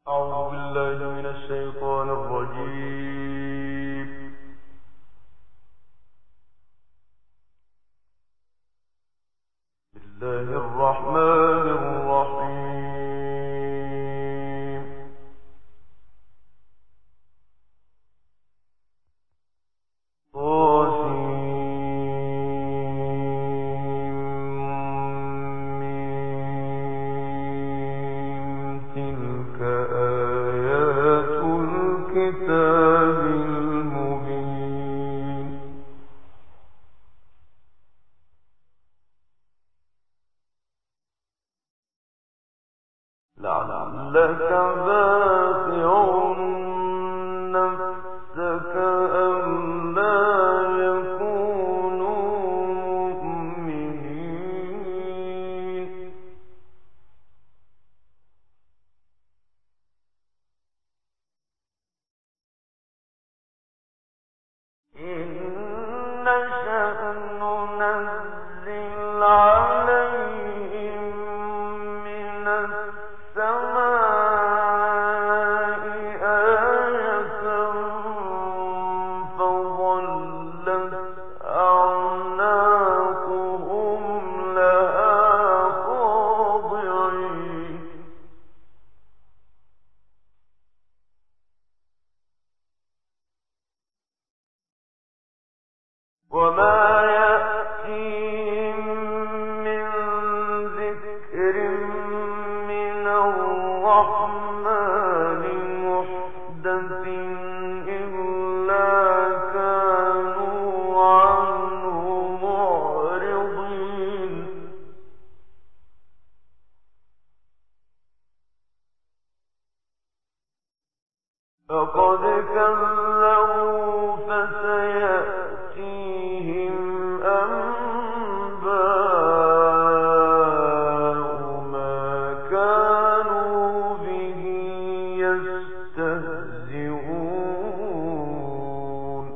أعوذ بالله من الشيطان الرجيم. بسم الله الرحمن الرحيم. تلك آيات الكتاب المبين. لعلك باخع نفسك ألا يكونوا مؤمنين. إن نشأ ننزل عليهم من السماء آية فظلت أعناقهم لها خاضعين. وما يأتيهم من ذكر من الرحمن محدث إلا كانوا عنه معرضين. فقد كذبوا فسيأتيهم أنباء ما كانوا به يستهزئون.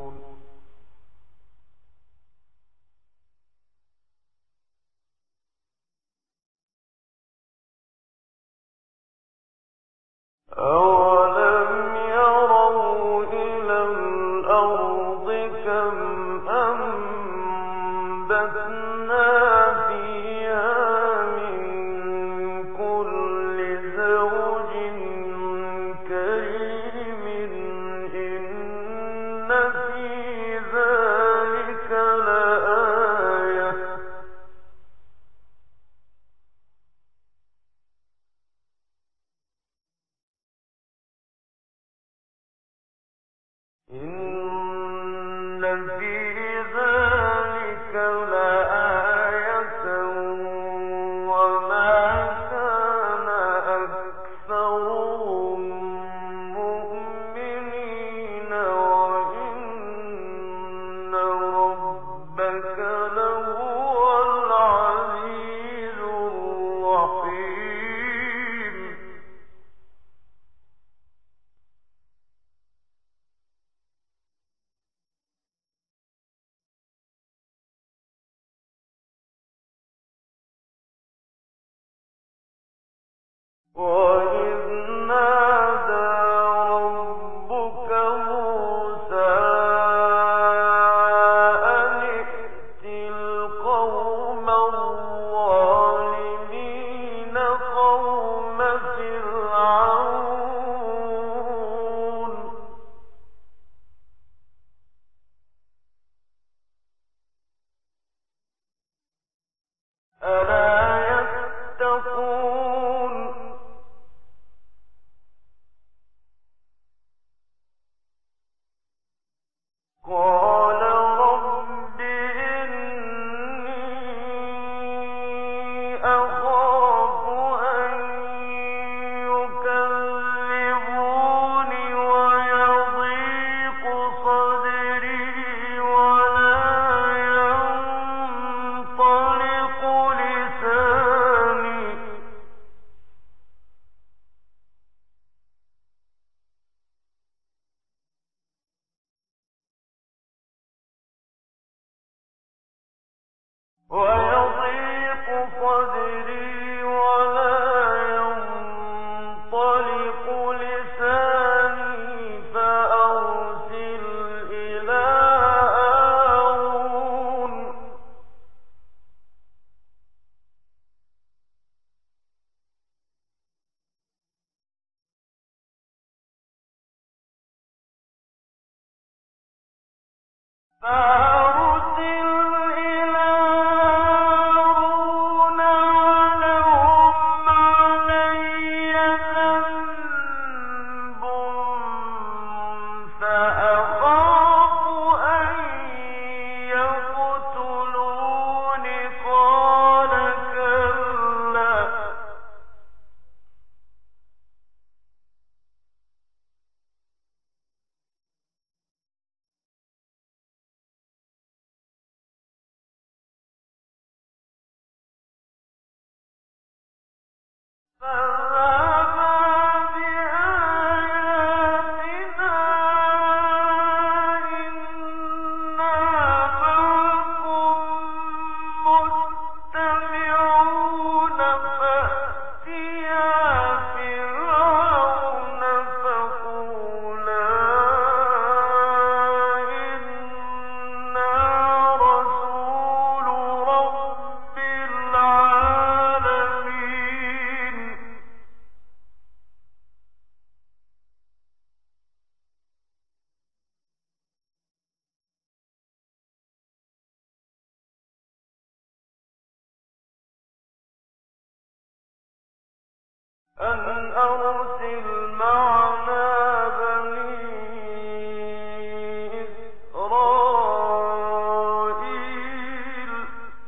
أولم يروا إلى الأرض كم أنبتنا فيها من كل زوج كريم. إن في ذلك لآية. إن في ذلك لآية وما كان أكثرهم مؤمنين وإن ربك لهو العزيز الرحيم. أن أرسل معنا بني إسرائيل.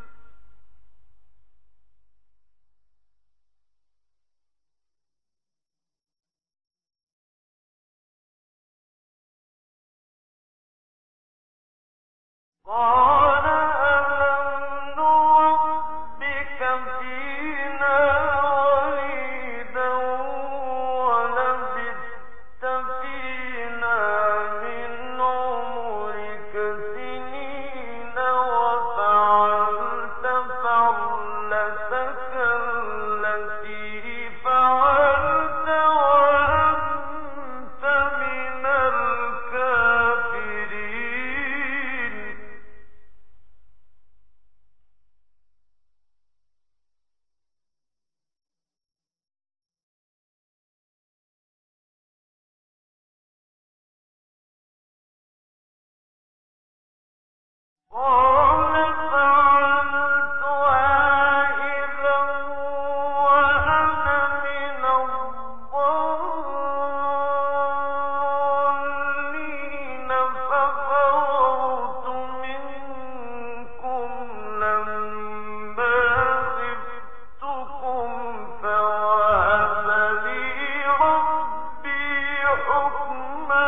قال ألم نربك فينا وليدا ولبثت فينا من عمرك سنين وفعلت فعلتك التي فعلت وأنت من الكافرين. قال فعلتها إذا وأنا من الضالين ففررت منكم لما خفتكم فوهب لي ربي حكما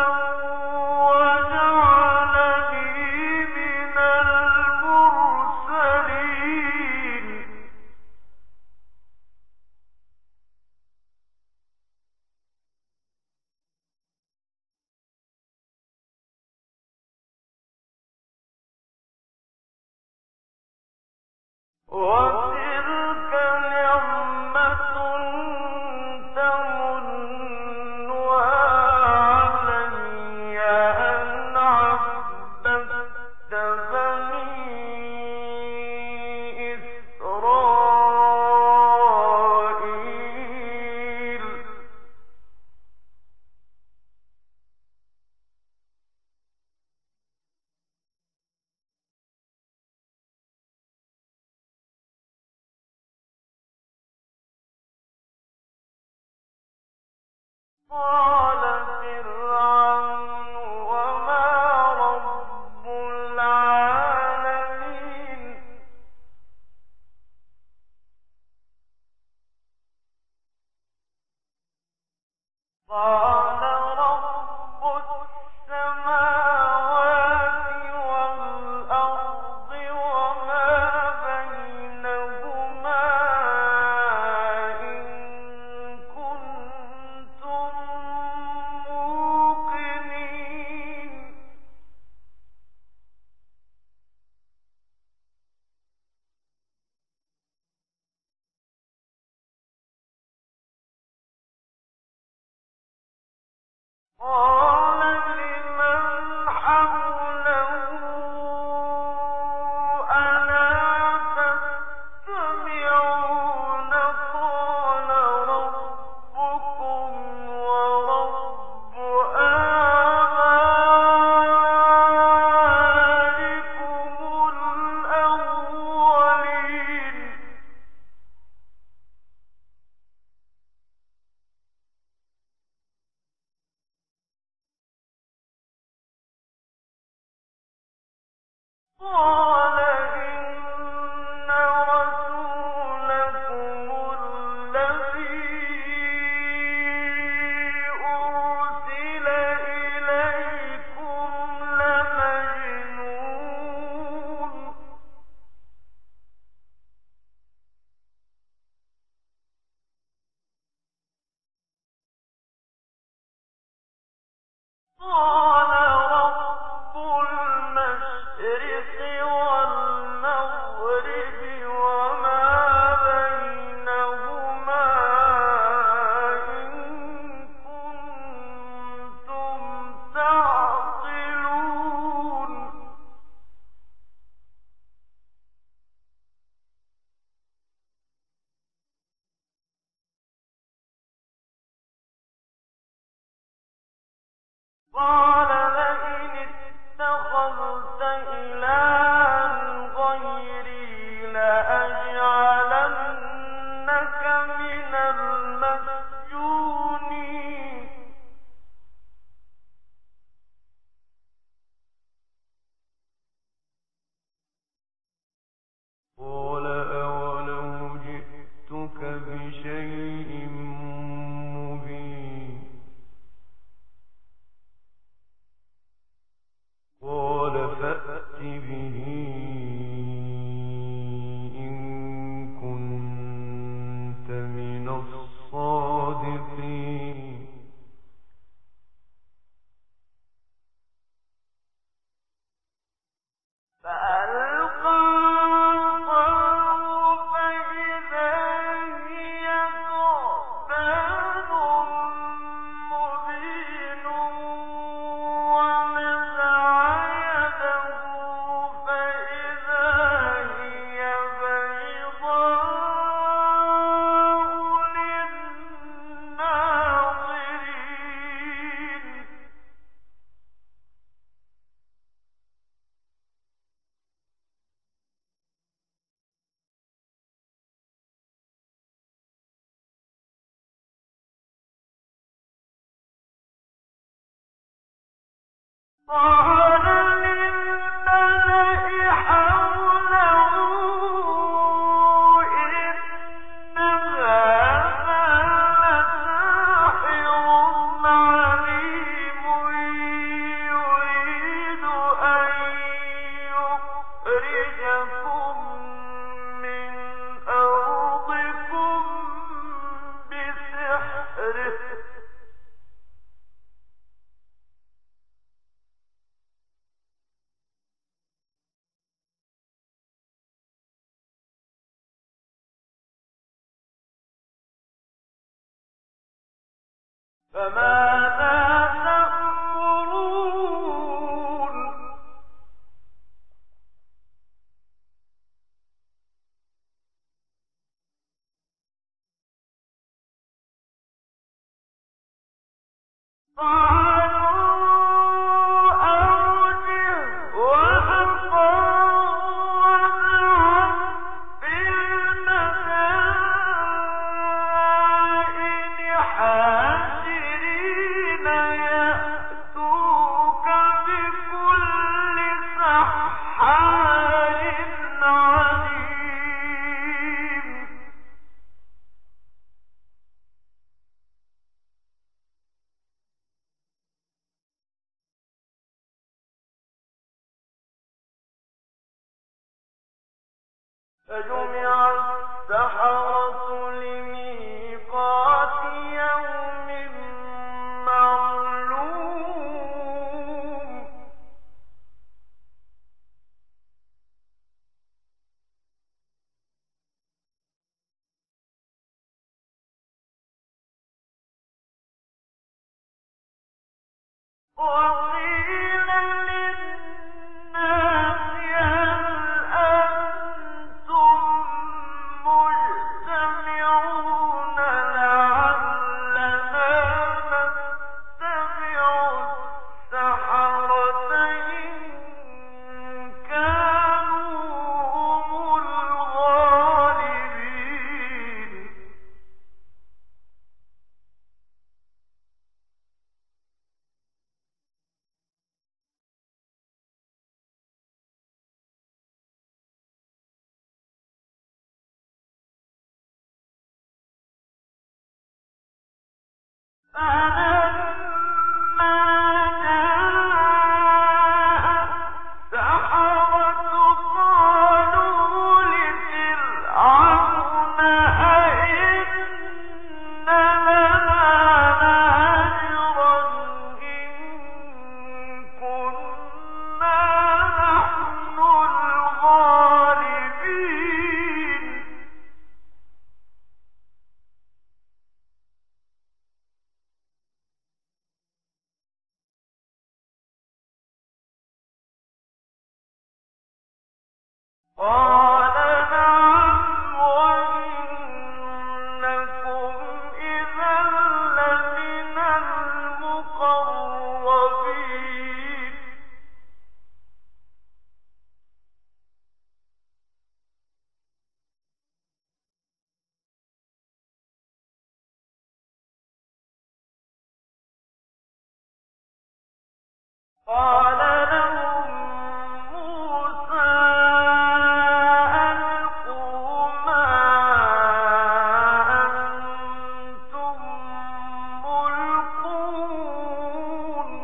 وجعلني من المرسلين. وتلك نعمة تمنها علي أن عبدت بني إسرائيل. قال فرعون وما رب العالمين. قال رب السماوات والأرض وما بينهما إن كنتم موقنين. قال لمن حوله ألا تستمعون. قال ربكم ورب قَالَ إِنَّ رَسُولَكُمُ الَّذِي أُرْسِلَ إِلَيْكُمْ لَمَجْنُونٌ قَالَ رَبُّ الْمَشْرِقِ وَالْمَغْرِبِ وَمَا بَيْنَهُمَا إِن كُنتُمْ تَعْقِلُونَ قَالَ لَئِنِ اتَّخَذْتَ إِلَٰهًا غَيْرِي لَأَجْعَلَنَّكَ مِنَ الْمَسْجُونِينَ قَالَ أَوَلَوْ جِئْتُكَ بِشَيْءٍ مُّبِينٍ قَالَ فَأْتِ بِهِ إِن كُنتَ مِنَ الصَّادِقِينَ فَأَلْقَىٰ عَصَاهُ فَإِذَا هِيَ ثُعْبَانٌ مُّبِينٌ وَنَزَعَ يَدَهُ فَإِذَا هِيَ بَيْضَاءُ لِلنَّاظِرِينَ قَالَ لِلْمَلَإِ حَوْلَهُ إِنَّ هَٰذَا لَسَاحِرٌ عَلِيمٌ يُرِيدُ أَن يُخْرِجَكُم مِّنْ أَرْضِكُم بِسِحْرِهِ فَمَاذَا تَأْمُرُونَ قَالُوا أَرْجِهْ وَأَخَاهُ وَابْعَثْ فِي الْمَدَائِنِ حَاشِرِينَ يَأْتُوكَ بِكُلِّ سَحَّارٍ عَلِيمٍ فَجُمِعَ السَّحَرَةُ لِمِيقَاتِ يَوْمٍ مَّعْلُومٍ وَقِيلَ لِلنَّاسِ هَلْ أَنتُم مُّجْتَمِعُونَ لَعَلَّنَا نَتَّبِعُ السَّحَرَةَ إِن كَانُوا هُمُ الْغَالِبِينَ قال نعم وإنكم إذا لمن المقربين قال لهم موسى ألقوا ما أنتم ملقون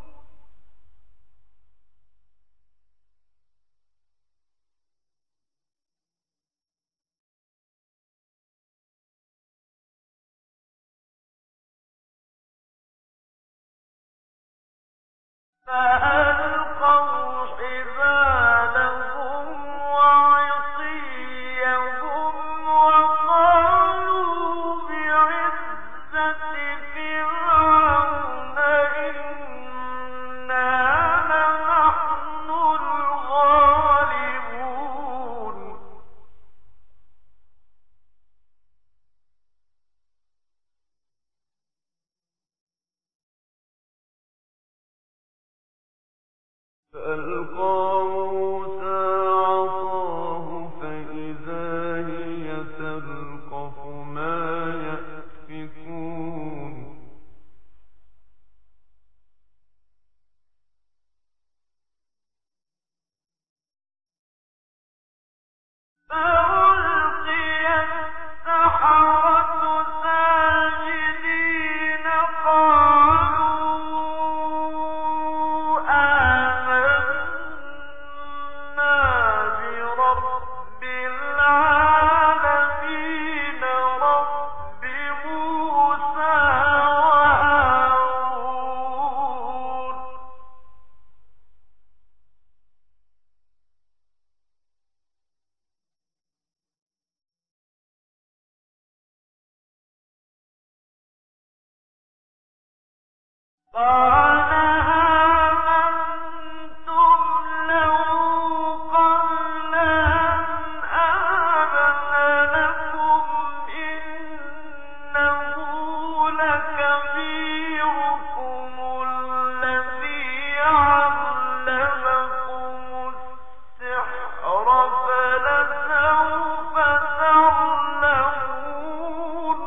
فألقوا حبالهم وعصيهم وقالوا بعزة فرعون إنا لنحن الغالبون فألقى موسى عصاه فإذا هي تلقف ما يأفكون فألقي السحرة ساجدين قالوا آمنا برب العالمين رب موسى وهارون قال آمنتم له قبل أن آذن لكم إنه لكبيركم الذي علمكم السحر فلسوف تعلمون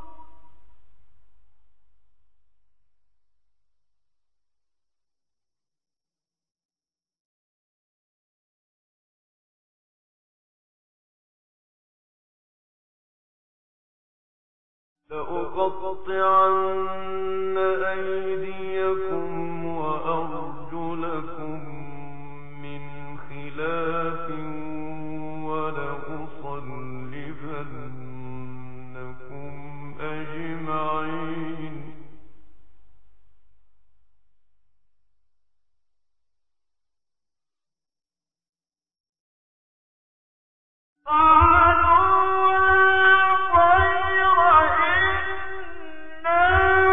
لأقطعن أيديكم وأرجلكم من خلاف ولأصلبنكم أجمعين قالوا لا طير إنا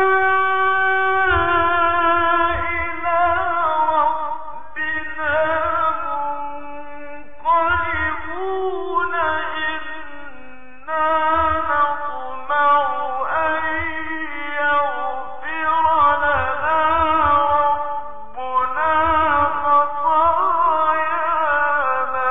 إلى ربنا منقلبون إنا نطمع أن يغفر لنا ربنا خطايانا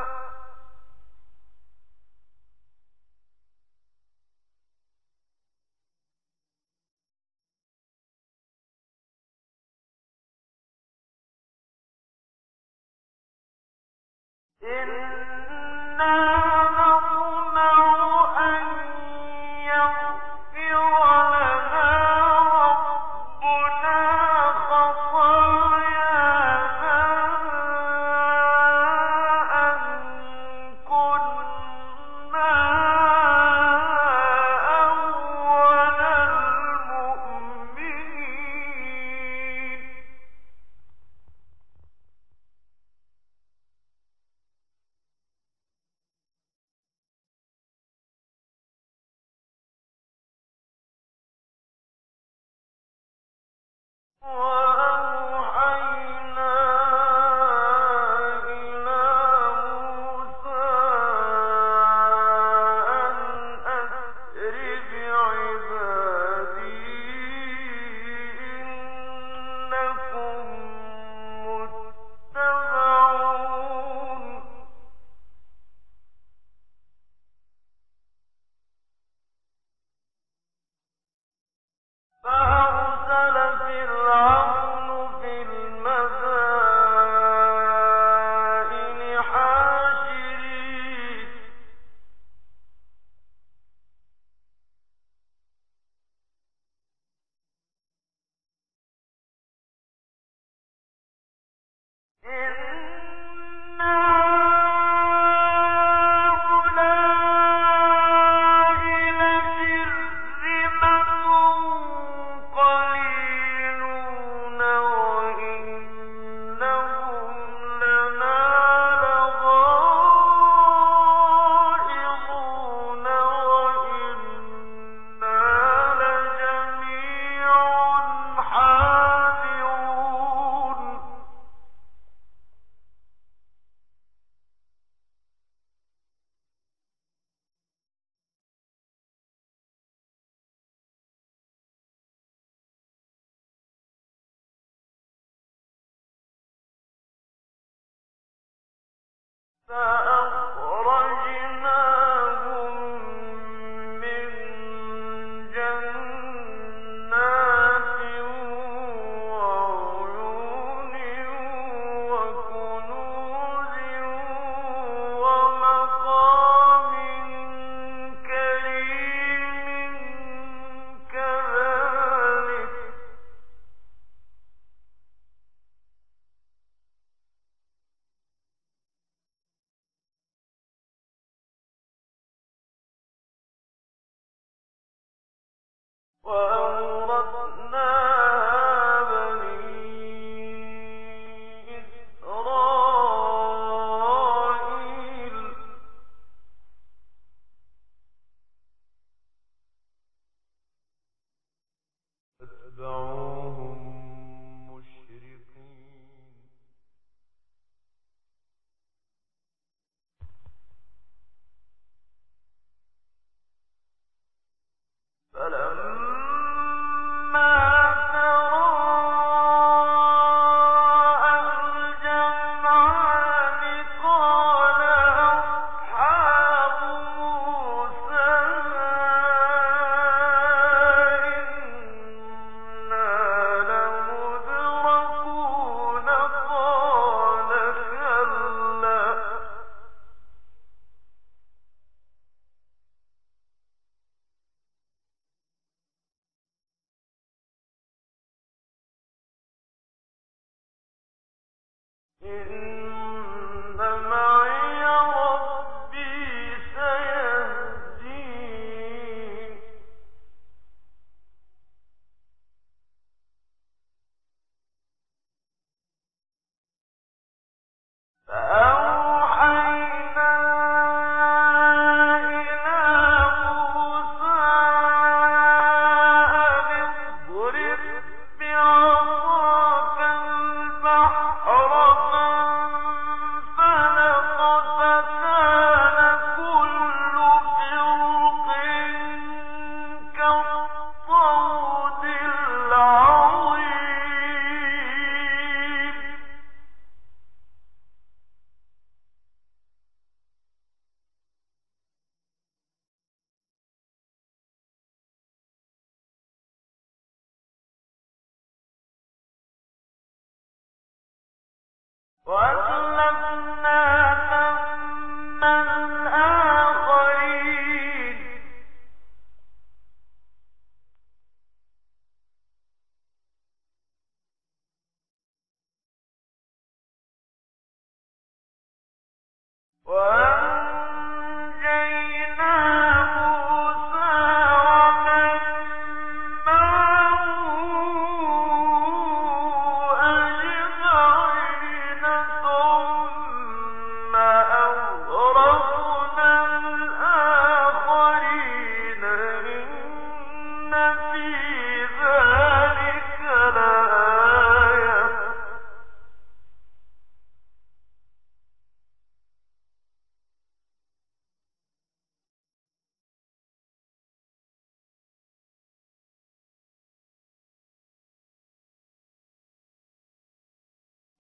إنا نطمع أن يغفر لنا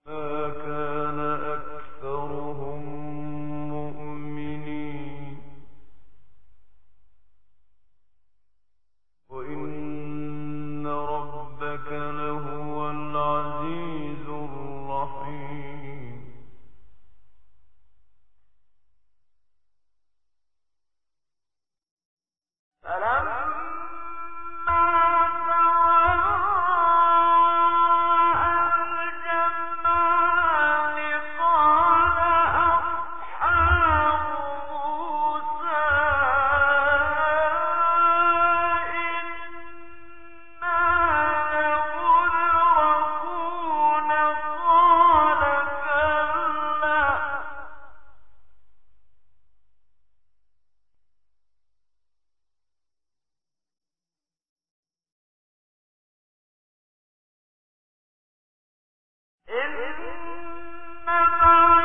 ما كان أكثرهم مؤمنين وإن ربك لهو العزيز الرحيم فلما إن